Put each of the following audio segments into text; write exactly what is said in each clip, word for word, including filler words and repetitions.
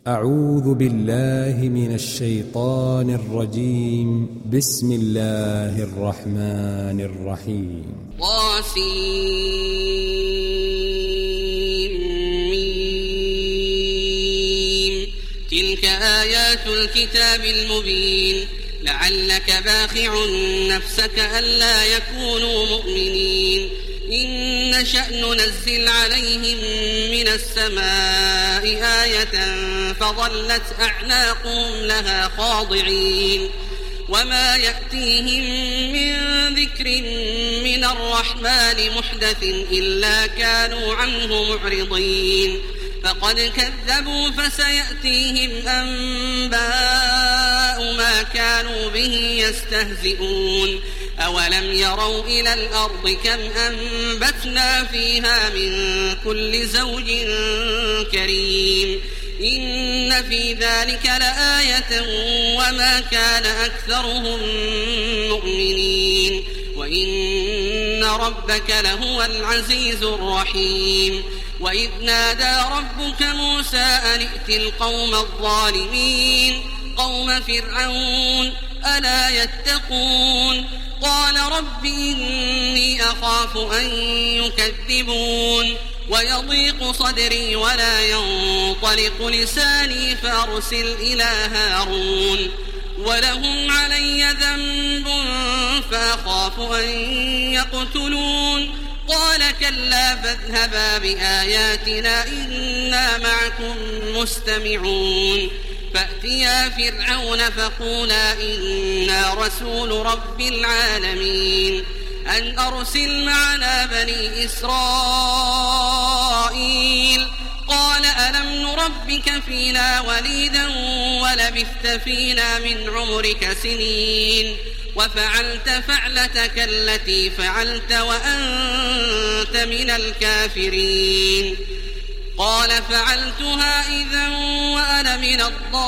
أعوذ بالله من الشيطان الرجيم. بسم الله الرحمن الرحيم. طاسيم. تلك آيات الكتاب المبين. لعلك باخع نفسك ألا يكونوا مؤمنين. إن نشأ ننزل عليهم من السماء آية فظلت أعناقهم لها خاضعين. وما يأتيهم من ذكر من الرحمن محدث إلا كانوا عنه معرضين. فقد كذبوا فسيأتيهم أنباء ما كانوا به يستهزئون. أولم يروا إلى الأرض كم أنبتنا فيها من كل زوج كريم. إن في ذلك لآية وما كان أكثرهم مؤمنين. وإن ربك لهو العزيز الرحيم. وإذ نادى ربك موسى أن ائت القوم الظالمين قوم فرعون ألا يتقون. قال رب إني أخاف أن يكذبون ويضيق صدري ولا ينطلق لساني فأرسل إلى هارون ولهم علي ذنب فأخاف أن يقتلون. قال كلا فاذهبا بآياتنا إنا معكم مستمعون. فأتيا فرعون فقولا إنا رسول رب العالمين أن أرسل معنا بني إسرائيل. قال ألم نربك فينا وليدا ولبثت فينا من عمرك سنين وفعلت فعلتك التي فعلت وأنت من الكافرين. قال فعلتها إذا وأنا من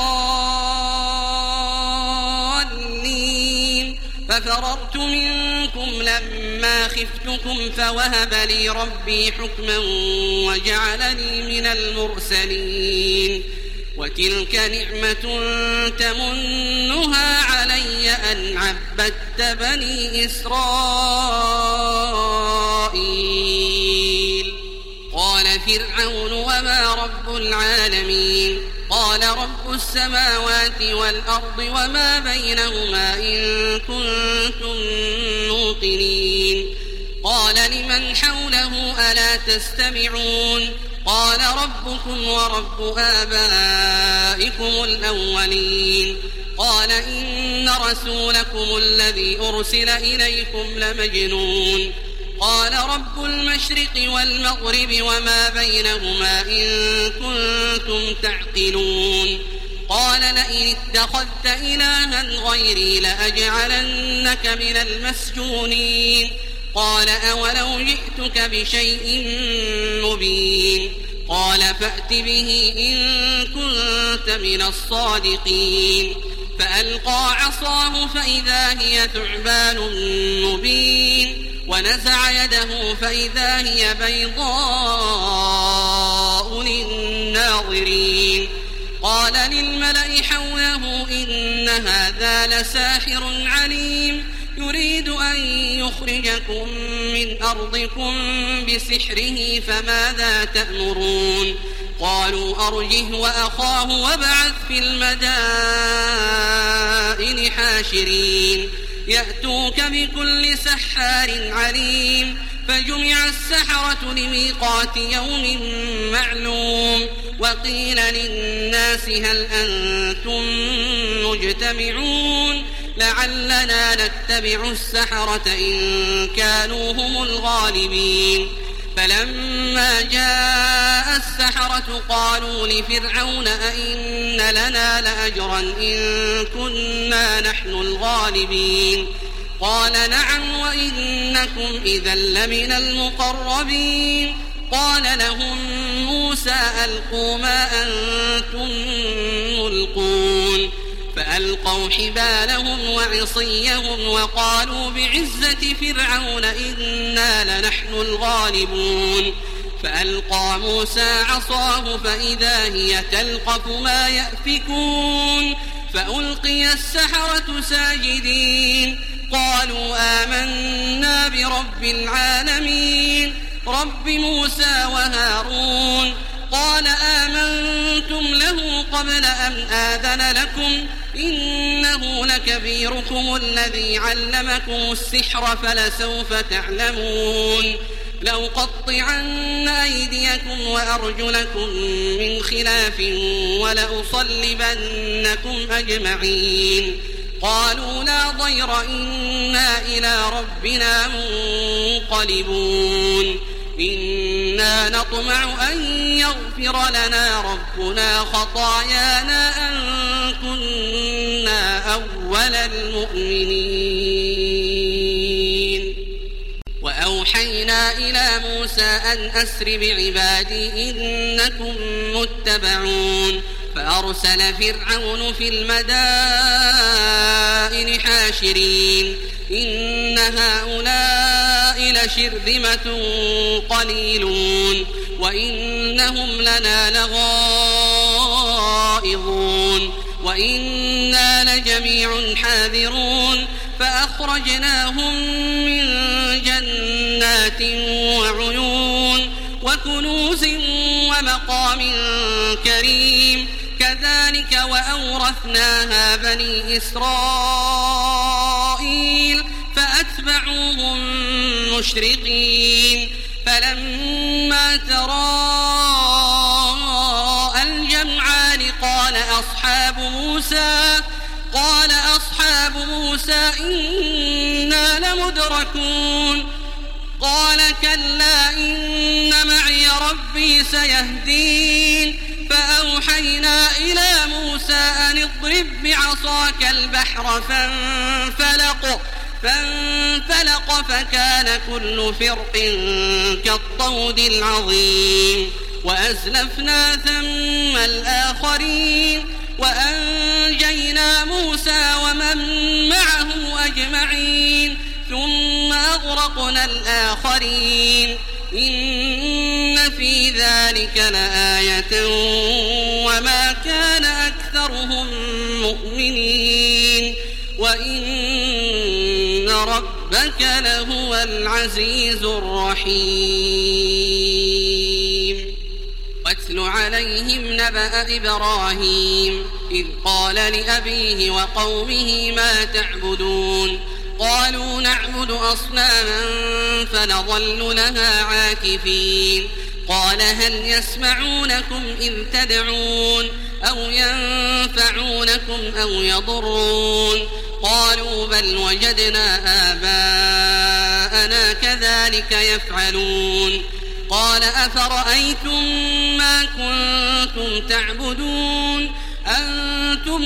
الضالين. ففررت منكم لما خفتكم فوهب لي ربي حكما وجعلني من المرسلين. وتلك نعمة تمنها علي أن عبدت بني إسرائيل. قال فرعون وما رب العالمين. قال رب السماوات والأرض وما بينهما إن كنتم موقنين. قال لمن حوله ألا تستمعون. قال ربكم ورب آبائكم الأولين. قال إن رسولكم الذي أرسل إليكم لمجنون. قال رب المشرق والمغرب وما بينهما إن كنتم تعقلون. قال لئن اتخذت إلها غيري لأجعلنك من المسجونين. قال أولو جئتك بشيء مبين. قال فأت به إن كنت من الصادقين. فألقى عصاه فإذا هي ثعبان مبين. ونزع يده فإذا هي بيضاء للناظرين. قال للملأ حوله إن هذا لساحر عليم يريد أن يخرجكم من أرضكم بسحره فماذا تأمرون. قالوا أرجه وأخاه وابعث في المدائن حاشرين يأتوك بكل سحار عليم. فجمع السحرة لميقات يوم معلوم. وقيل للناس هل أنتم مجتمعون لعلنا نتبع السحرة إن كانوا هم الغالبين. فلما جاء السحرة قالوا لفرعون أئن لنا لأجرا إن كنا نحن الغالبين. قال نعم وإنكم إذا لمن المقربين. قال لهم موسى ألقوا ما أنتم ملقون. فألقوا حبالهم وعصيهم وقالوا بعزة فرعون إنا لنحن الغالبون. فألقى موسى عصاه فإذا هي تلقف ما يأفكون فألقي السحرة ساجدين قالوا آمنا برب العالمين رب موسى وهارون قال آمنتم له قبل أن آذن لكم إنه لكبيركم الذي علمكم السحر فلسوف تعلمون لأقطعن أيديكم وأرجلكم من خلاف ولأصلبنكم أجمعين قالوا لا ضير إنا إلى ربنا منقلبون إنا نطمع أن يغفر لنا ربنا خطايانا أن كنا أول المؤمنين وأوحينا إلى موسى أن أسر بعبادي إنكم متبعون فأرسل فرعون في المدائن حاشرين إن هؤلاء لشرذمة قليلون وإنهم لنا لغائظون وإنا لجميع حاذرون فأخرجناهم من جنات وعيون وكنوز ومقام كريم كذلك وأورثناها بني إسرائيل فأتبعوهم مشرقين فلما تراءى الجمعان قال أصحاب موسى قال أصحاب موسى إنا لمدركون قال كلا إن معي ربي سيهدين فأوحينا إلى موسى أن اضرب بعصاك البحر فانفلق فانفلق فكان كل فرق كالطود العظيم وأزلفنا ثم الآخرين وأنجينا موسى ومن معه أجمعين ثم أغرقنا الآخرين إن في ذلك لآية وما كان أكثرهم مؤمنين وإن ربك لهو العزيز الرحيم واتل عليهم نبأ إبراهيم إذ قال لأبيه وقومه ما تعبدون قالوا نعبد أصناما فنظل لها عاكفين قال هل يسمعونكم إذ تدعون أو ينفعونكم أو يضرون قالوا بل وجدنا آباءنا كذلك يفعلون قال أفرأيتم ما كنتم تعبدون أنتم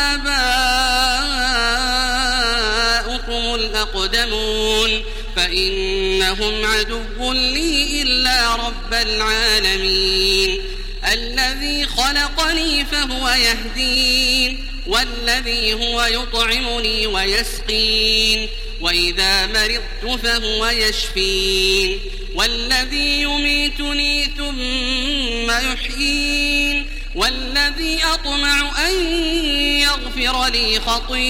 وآباؤكم الأقدمون فإنهم عدو لي إلا رب العالمين الذي خلقني فهو يهدين والذي هو يطعمني ويسقين وإذا مرضت فهو يشفين والذي يميتني ثم يحيين والذي أطمع أن يغفر لي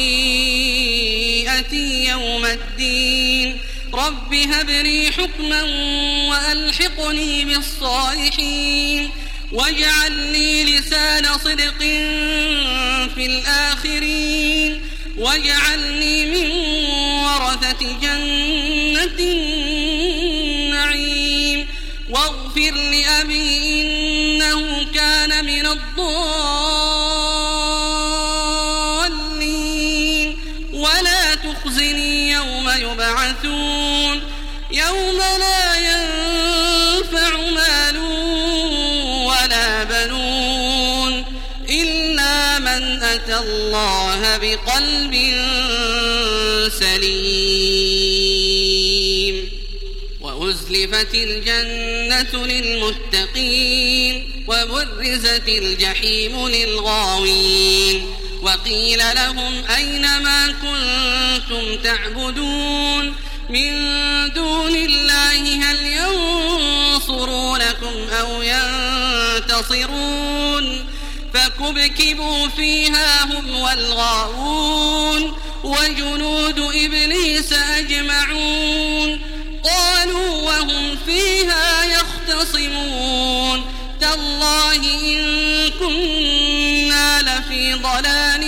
خطيئتي يوم الدين رب هب لي حكما وألحقني بالصالحين واجعل لي لسان صدق في الآخرين واجعلني من ورثة جنة النعيم واغفر لأبي إنه كان من الضالين ولا تخزني يوم يبعثون يوم لا ينفع مال ولا بنون إلا من أتى الله بقلب سليم وأزلفت الجنة للمتقين وبرزت الجحيم للغاوين وقيل لهم أين ما كنتم تعبدون من دون الله هل ينصرونكم أو ينتصرون فكبكبوا فيها هم والغاوون وجنود إبليس أجمعون قالوا وهم فيها يختصمون تالله إن كنا لفي ضلال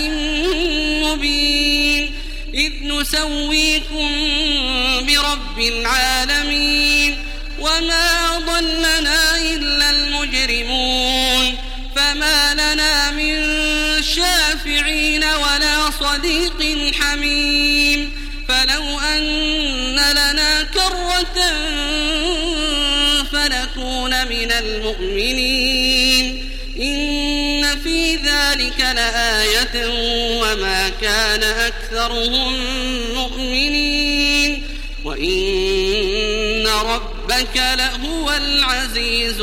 مبين إذ نسويكم برب العالمين وما ضلنا إلا المجرمون فما لنا من شافعين ولا صديق حميم فلو أن لنا كرة فنكون من المؤمنين إن في ذلك لآية وما كان أكثرهم مؤمنين وإن ربك لهو العزيز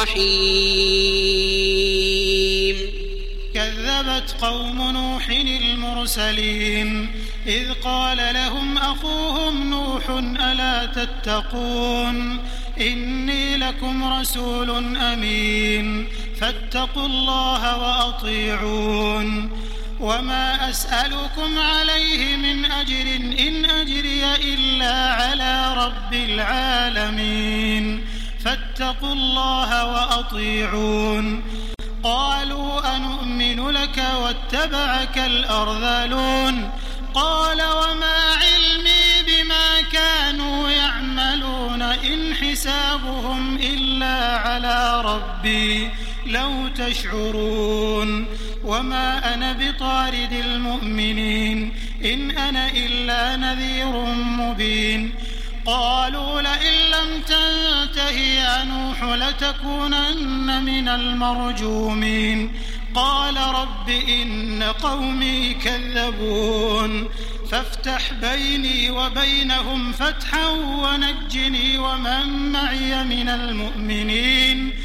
الرحيم. كذبت قوم نوح المرسلين إذ قال لهم أخوهم نوح ألا تتقون إني لكم رسول أمين فاتقوا الله وأطيعون وما أسألكم عليه من أجر إن أجري إلا على رب العالمين فاتقوا الله وأطيعون قالوا أنؤمن لك واتبعك الأرذلون قال وما علمي بما كانوا يعملون إن حسابهم إلا على ربي لو تشعرون وما أنا بطارد المؤمنين إن أنا إلا نذير مبين قالوا لئن لم تنته يا نوح لتكونن من المرجومين قال رب إن قومي كذبون فافتح بيني وبينهم فتحا ونجني ومن معي من المؤمنين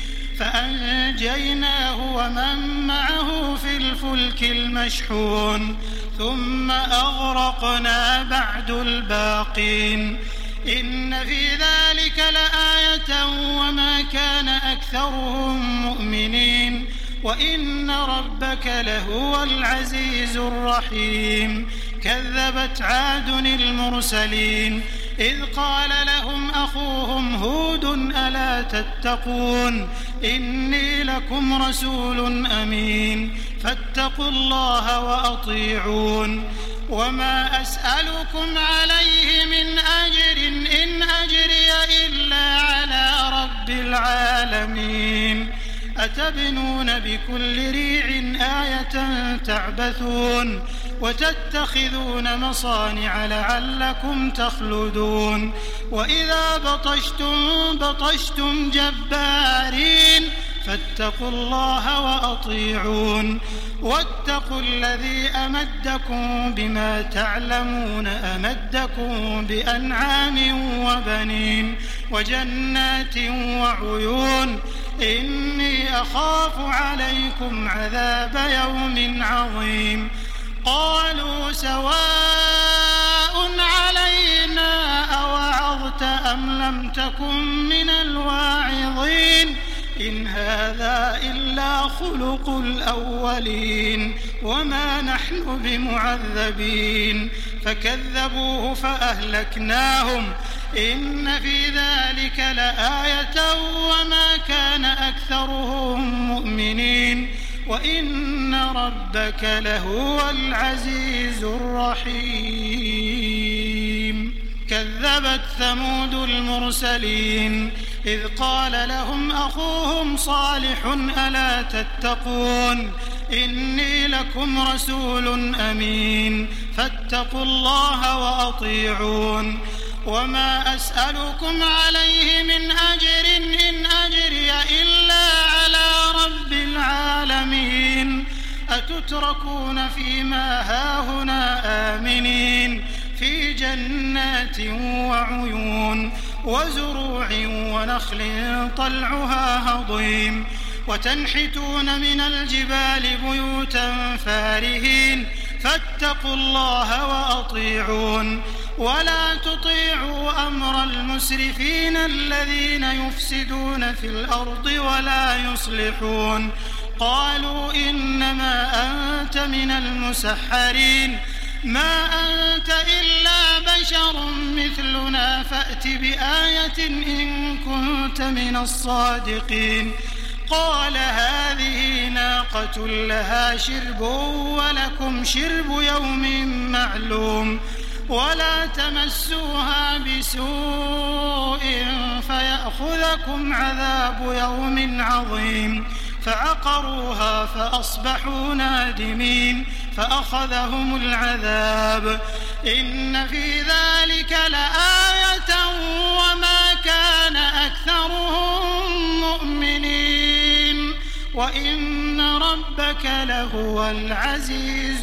فأنجيناه ومن معه في الفلك المشحون ثم أغرقنا بعد الباقين إن في ذلك لآية وما كان أكثرهم مؤمنين وإن ربك لهو العزيز الرحيم. كذبت عاد المرسلين إذ قال لهم أخوهم هود ألا تتقون إني لكم رسول أمين فاتقوا الله وأطيعون وما أسألكم عليه من أجر إن أجري إلا على رب العالمين أتبنون بكل ريع آية تعبثون وتتخذون مصانع لعلكم تخلدون وإذا بطشتم بطشتم جبارين فاتقوا الله وأطيعون واتقوا الذي أمدكم بما تعلمون أمدكم بأنعام وبنين وجنات وعيون إني أخاف عليكم عذاب يوم عظيم قالوا سواء علينا أوعظت أم لم تكن من الواعظين إن هذا إلا خلق الأولين وما نحن بمعذبين فكذبوه فأهلكناهم إن في ذلك لآية وما كان أكثرهم مؤمنين وإن ربك لهو العزيز الرحيم. كذبت ثمود المرسلين إذ قال لهم أخوهم صالح ألا تتقون إني لكم رسول أمين فاتقوا الله وأطيعون وما أسألكم عليه من أجر إن أجري إلا على رب العالمين أتتركون فيما هاهنا آمنين في جنات وعيون وزروع ونخل طلعها هضيم وتنحتون من الجبال بيوتا فارهين فاتقوا الله وأطيعون ولا تطيعوا أمر المسرفين الذين يفسدون في الأرض ولا يصلحون قالوا إنما أنت من المسحرين ما أنت إلا بشر مثلنا فأت بآية إن كنت من الصادقين قال هذه ناقة لها شرب ولكم شرب يوم معلوم ولا تمسوها بسوء فيأخذكم عذاب يوم عظيم فعقروها فأصبحوا نادمين فأخذهم العذاب إن في ذلك لآية وما كان أكثرهم مؤمنين وإن ربك لهو العزيز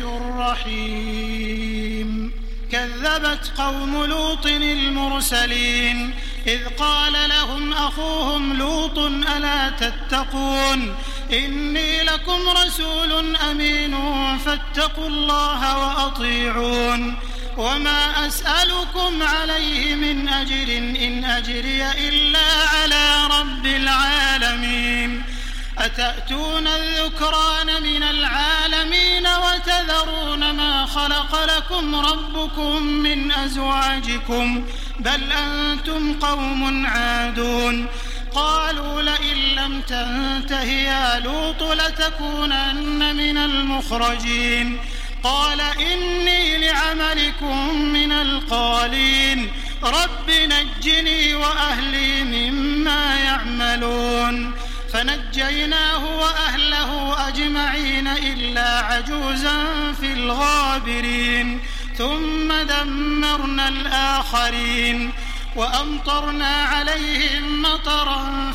الرحيم كذبت قوم لوط المرسلين إذ قال لهم أخوهم لوط ألا تتقون إني لكم رسول أمين فاتقوا الله وأطيعون وما أسألكم عليه من أجر إن أجري إلا على رب العالمين أتأتون الذكران من العالمين وتذرون ما خلق لكم ربكم من أزواجكم بل أنتم قوم عادون قالوا لئن لم تنته يا لوط لتكونن من المخرجين قال إني لعملكم من القالين رب نجني وأهلي مما يعملون فنجيناه وأهله أجمعين إلا عجوزا في الغابرين ثم دمرنا الآخرين وأمطرنا عليهم مطرا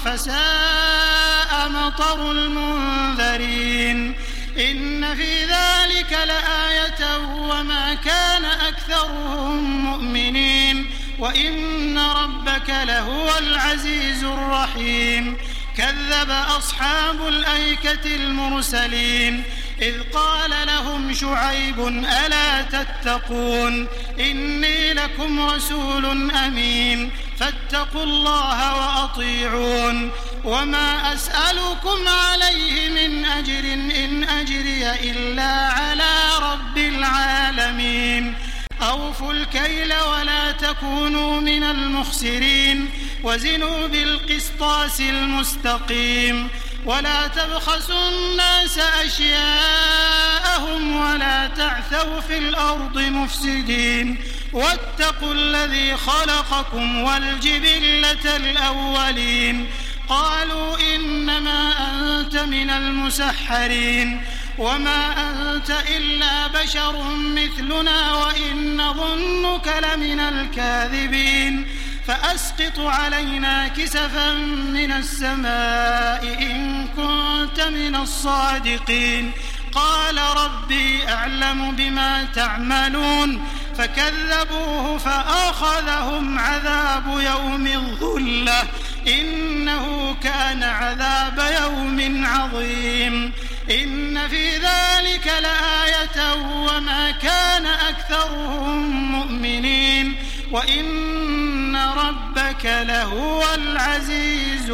فساء مطر المنذرين إن في ذلك لآية وما كان أكثرهم مؤمنين وإن ربك لهو العزيز الرحيم كذب أصحاب الأيكة المرسلين إذ قال لهم شعيب ألا تتقون إني لكم رسول أمين فاتقوا الله وأطيعون وما أسألكم عليه من أجر إن أجري إلا على رب العالمين أوفوا الكيل ولا تكونوا من المخسرين وزنوا بالقسطاس المستقيم ولا تبخسوا الناس أشياءهم ولا تعثوا في الأرض مفسدين واتقوا الذي خلقكم والجبلة الأولين قالوا إنما أنت من المسحرين وما أنت إلا بشر مثلنا وإن ظنك لمن الكاذبين فأسقط علينا كسفا من السماء إن كنت من الصادقين قال ربي أعلم بما تعملون فكذبوه فأخذهم عذاب يوم الظلة إنه كان عذاب يوم عظيم إن في ذلك لآية وما كان أكثرهم مؤمنين وإن ربك لهو العزيز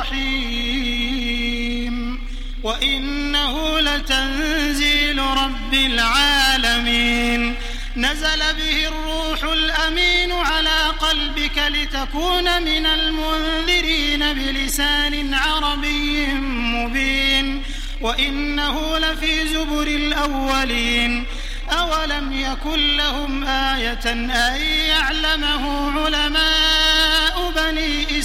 الرحيم وإنه لتنزيل رب العالمين نزل به الروح الأمين على قلبك لتكون من المنذرين بلسان عربي مبين وإنه لفي زبر الأولين أولم يكن لهم آية أن يعلمه علماء بني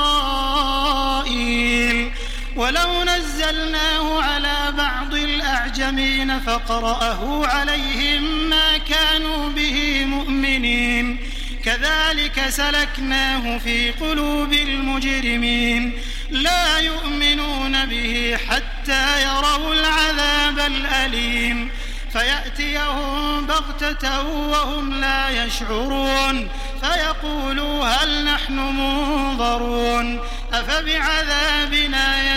إسرائيل ولو نزلناه على بعض الأعجمين فقرأه عليهم ما كانوا به مؤمنين كذلك سلكناه في قلوب المجرمين لا يؤمنون به حتى يروا العذاب الأليم فيأتيهم بغتة وهم لا يشعرون فيقولوا هل نحن منظرون أفبعذابنا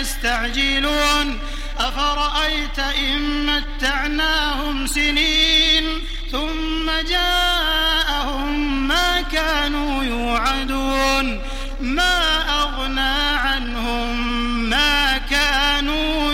يستعجلون أفرأيت إن متعناهم سنين ثم جاءهم ما كانوا يوعدون ما أغنى عنهم ما كانوا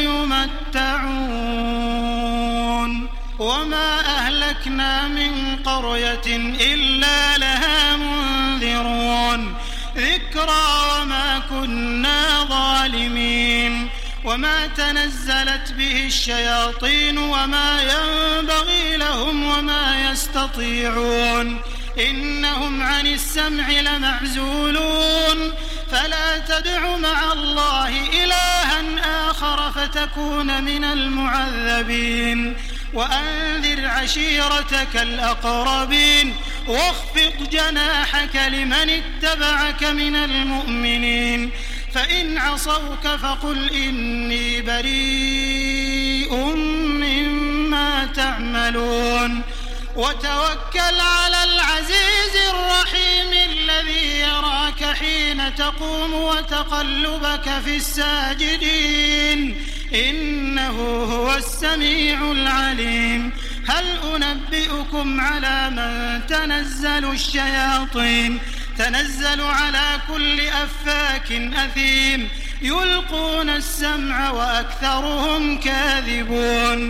يمتعون وما أهلكنا من قرية إلا لها منذرون ذكرى وما كنا ظالمين وما تنزلت به الشياطين وما ينبغي لهم وما يستطيعون إنهم عن السمع لمعزولون فلا تدع مع الله إلها آخر فتكون من المعذبين وأنذر عشيرتك الأقربين واخفض جناحك لمن اتبعك من المؤمنين فإن عصوك فقل إني بريء مما تعملون وتوكل على العزيز الرحيم الذي يراك حين تقوم وتقلبك في الساجدين إنه هو السميع العليم هل أنبئكم على من تنزل الشياطين تنزل على كل أفاك أثيم يلقون السمع وأكثرهم كاذبون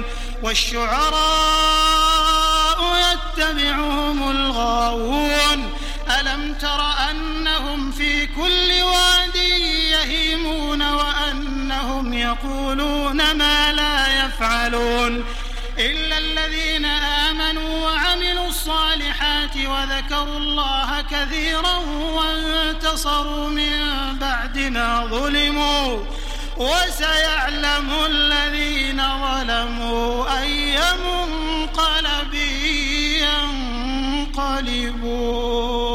والشعراء يتبعهم الغاوون ألم تر أنهم في كل واد يهيمون وأنهم يقولون ما لا يفعلون إلا الذين آمنوا وعملوا الصالحات وذكروا الله كثيرا وانتصروا من بعد ما ظلموا وسيعلم الذين ظلموا أي منقلب ينقلبون.